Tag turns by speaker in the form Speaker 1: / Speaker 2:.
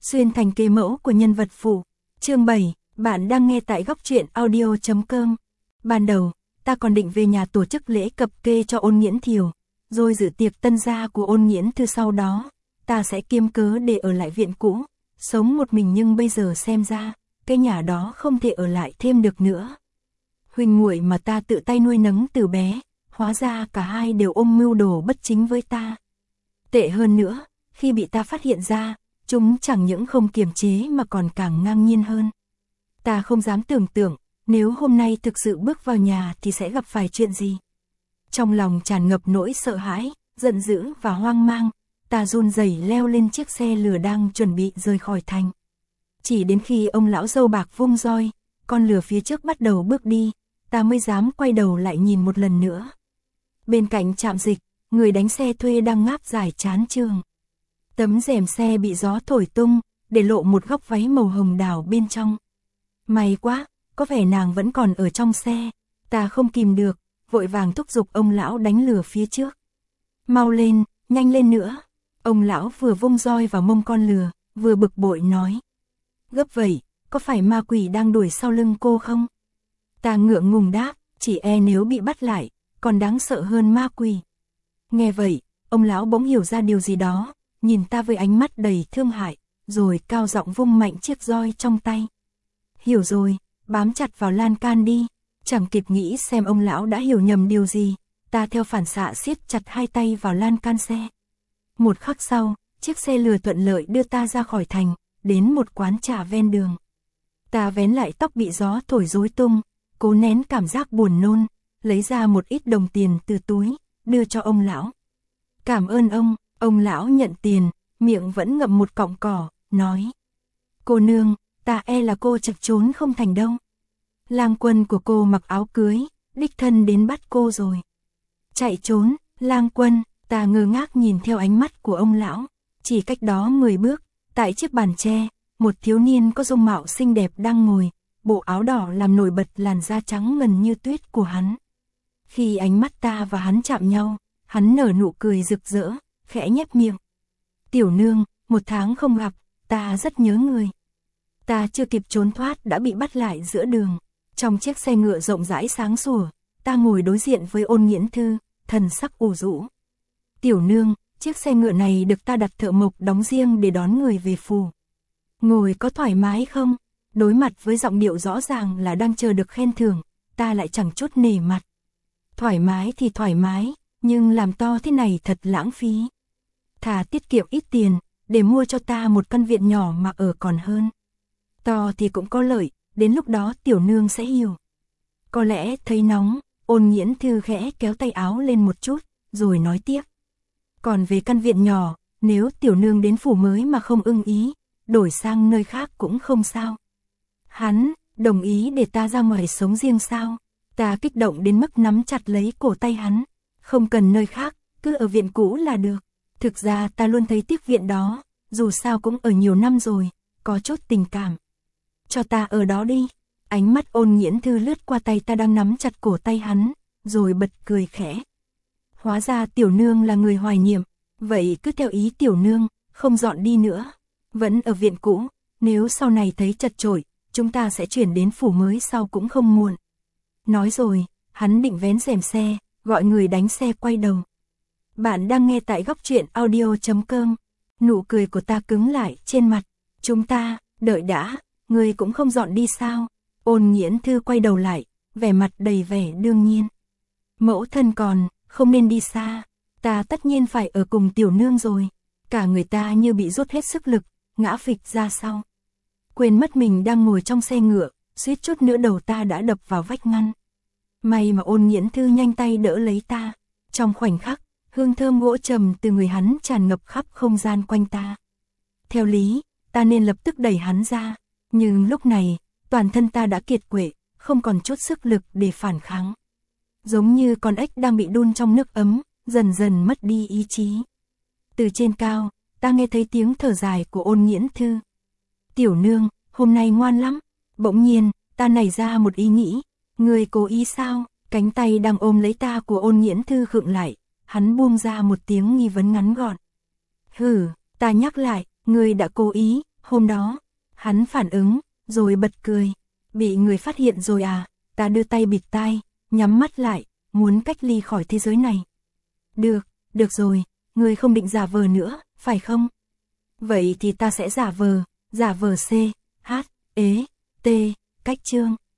Speaker 1: Xuyên thành kế mẫu của nhân vật phụ. Chương 7, bạn đang nghe tại góc truyện audio.com. Ban đầu, ta còn định về nhà tổ chức lễ cập kê cho Ôn Nghiễn Thiều, rồi dự tiệc tân gia của Ôn Nghiễn Thư sau đó, ta sẽ kiếm cớ để ở lại viện cũ, sống một mình, nhưng bây giờ xem ra, cái nhà đó không thể ở lại thêm được nữa. Huynh muội mà ta tự tay nuôi nấng từ bé, hóa ra cả hai đều ôm mưu đồ bất chính với ta. Tệ hơn nữa, khi bị ta phát hiện ra, chúng chẳng những không kiềm chế mà còn càng ngang nhiên hơn. Ta không dám tưởng tượng, nếu hôm nay thực sự bước vào nhà thì sẽ gặp phải chuyện gì. Trong lòng tràn ngập nỗi sợ hãi, giận dữ và hoang mang, ta run rẩy leo lên chiếc xe lừa đang chuẩn bị rời khỏi thành. Chỉ đến khi ông lão râu bạc vung roi, con lừa phía trước bắt đầu bước đi, ta mới dám quay đầu lại nhìn một lần nữa. Bên cạnh trạm dịch, người đánh xe thuê đang ngáp dài chán chường. Tấm rèm xe bị gió thổi tung, để lộ một góc váy màu hồng đào bên trong. May quá, có vẻ nàng vẫn còn ở trong xe. Ta không kìm được, vội vàng thúc giục ông lão đánh lừa phía trước. Mau lên, nhanh lên nữa. Ông lão vừa vung roi vào mông con lừa, vừa bực bội nói. Gấp vậy, có phải ma quỷ đang đuổi sau lưng cô không? Ta ngượng ngùng đáp, chỉ e nếu bị bắt lại, còn đáng sợ hơn ma quỷ. Nghe vậy, ông lão bỗng hiểu ra điều gì đó, nhìn ta với ánh mắt đầy thương hại, rồi cao giọng vung mạnh chiếc roi trong tay. Hiểu rồi, bám chặt vào lan can đi. Chẳng kịp nghĩ xem ông lão đã hiểu nhầm điều gì, ta theo phản xạ siết chặt hai tay vào lan can xe. Một khắc sau, chiếc xe lừa thuận lợi đưa ta ra khỏi thành, đến một quán trà ven đường. Ta vén lại tóc bị gió thổi rối tung, cố nén cảm giác buồn nôn, lấy ra một ít đồng tiền từ túi, đưa cho ông lão. Cảm ơn ông lão nhận tiền, miệng vẫn ngậm một cọng cỏ, nói. Cô nương, ta e là cô chật trốn không thành đâu. Lang quân của cô mặc áo cưới, đích thân đến bắt cô rồi. Chạy trốn, lang quân, ta ngơ ngác nhìn theo ánh mắt của ông lão. Chỉ cách đó 10 bước, tại chiếc bàn tre, một thiếu niên có dung mạo xinh đẹp đang ngồi, bộ áo đỏ làm nổi bật làn da trắng ngần như tuyết của hắn. Khi ánh mắt ta và hắn chạm nhau, hắn nở nụ cười rực rỡ, khẽ nhếch miệng. Tiểu nương, 1 tháng không gặp, ta rất nhớ người. Ta chưa kịp trốn thoát đã bị bắt lại giữa đường. Trong chiếc xe ngựa rộng rãi sáng sủa, ta ngồi đối diện với Ôn Nghiễn Thư, thần sắc ủ rũ. Tiểu nương, chiếc xe ngựa này được ta đặt thợ mộc đóng riêng để đón người về phủ. Ngồi có thoải mái không? Đối mặt với giọng điệu rõ ràng là đang chờ được khen thưởng, ta lại chẳng chút nể mặt. Thoải mái thì thoải mái, nhưng làm to thế này thật lãng phí. Thà tiết kiệm ít tiền, để mua cho ta một căn viện nhỏ mà ở còn hơn. To thì cũng có lợi, đến lúc đó tiểu nương sẽ hiểu. Có lẽ thấy nóng, Ôn Nghiễn Thư khẽ kéo tay áo lên một chút, rồi nói tiếp. Còn về căn viện nhỏ, nếu tiểu nương đến phủ mới mà không ưng ý, đổi sang nơi khác cũng không sao. Hắn, đồng ý để ta ra ngoài sống riêng sao? Ta kích động đến mức nắm chặt lấy cổ tay hắn. Không cần nơi khác, cứ ở viện cũ là được. Thực ra ta luôn thấy tiếc viện đó, dù sao cũng ở nhiều năm rồi, có chút tình cảm. Cho ta ở đó đi. Ánh mắt Ôn Nghiễn Thư lướt qua tay ta đang nắm chặt cổ tay hắn, rồi bật cười khẽ. Hóa ra tiểu nương là người hoài niệm, vậy cứ theo ý tiểu nương, không dọn đi nữa. Vẫn ở viện cũ, nếu sau này thấy chật chội, chúng ta sẽ chuyển đến phủ mới sau cũng không muộn. Nói rồi, hắn định vén rèm xe, gọi người đánh xe quay đầu. Bạn đang nghe tại góc truyện audio.com. Nụ cười của ta cứng lại trên mặt. Chúng ta, đợi đã, người cũng không dọn đi sao? Ôn Nghiễn Thư quay đầu lại, vẻ mặt đầy vẻ đương nhiên. Mẫu thân còn, không nên đi xa. Ta tất nhiên phải ở cùng tiểu nương rồi. Cả người ta như bị rút hết sức lực, ngã phịch ra sau. Quên mất mình đang ngồi trong xe ngựa, suýt chút nữa đầu ta đã đập vào vách ngăn. May mà Ôn Nghiễn Thư nhanh tay đỡ lấy ta. Trong khoảnh khắc, hương thơm gỗ trầm từ người hắn tràn ngập khắp không gian quanh ta. Theo lý, ta nên lập tức đẩy hắn ra, nhưng lúc này, toàn thân ta đã kiệt quệ, không còn chút sức lực để phản kháng. Giống như con ếch đang bị đun trong nước ấm, dần dần mất đi ý chí. Từ trên cao, ta nghe thấy tiếng thở dài của Ôn Nghiễn Thư. Tiểu nương, hôm nay ngoan lắm. Bỗng nhiên, ta nảy ra một ý nghĩ. Người cố ý sao? Cánh tay đang ôm lấy ta của Ôn Nghiễn Thư khựng lại. Hắn buông ra một tiếng nghi vấn ngắn gọn. Hừ, ta nhắc lại, người đã cố ý, Hôm đó, hắn phản ứng, rồi bật cười. Bị người phát hiện rồi à? Ta đưa tay bịt tai, nhắm mắt lại, muốn cách ly khỏi thế giới này. Được rồi, ngươi không định giả vờ nữa, phải không? Vậy thì ta sẽ giả vờ C, H, E, T, cách chương.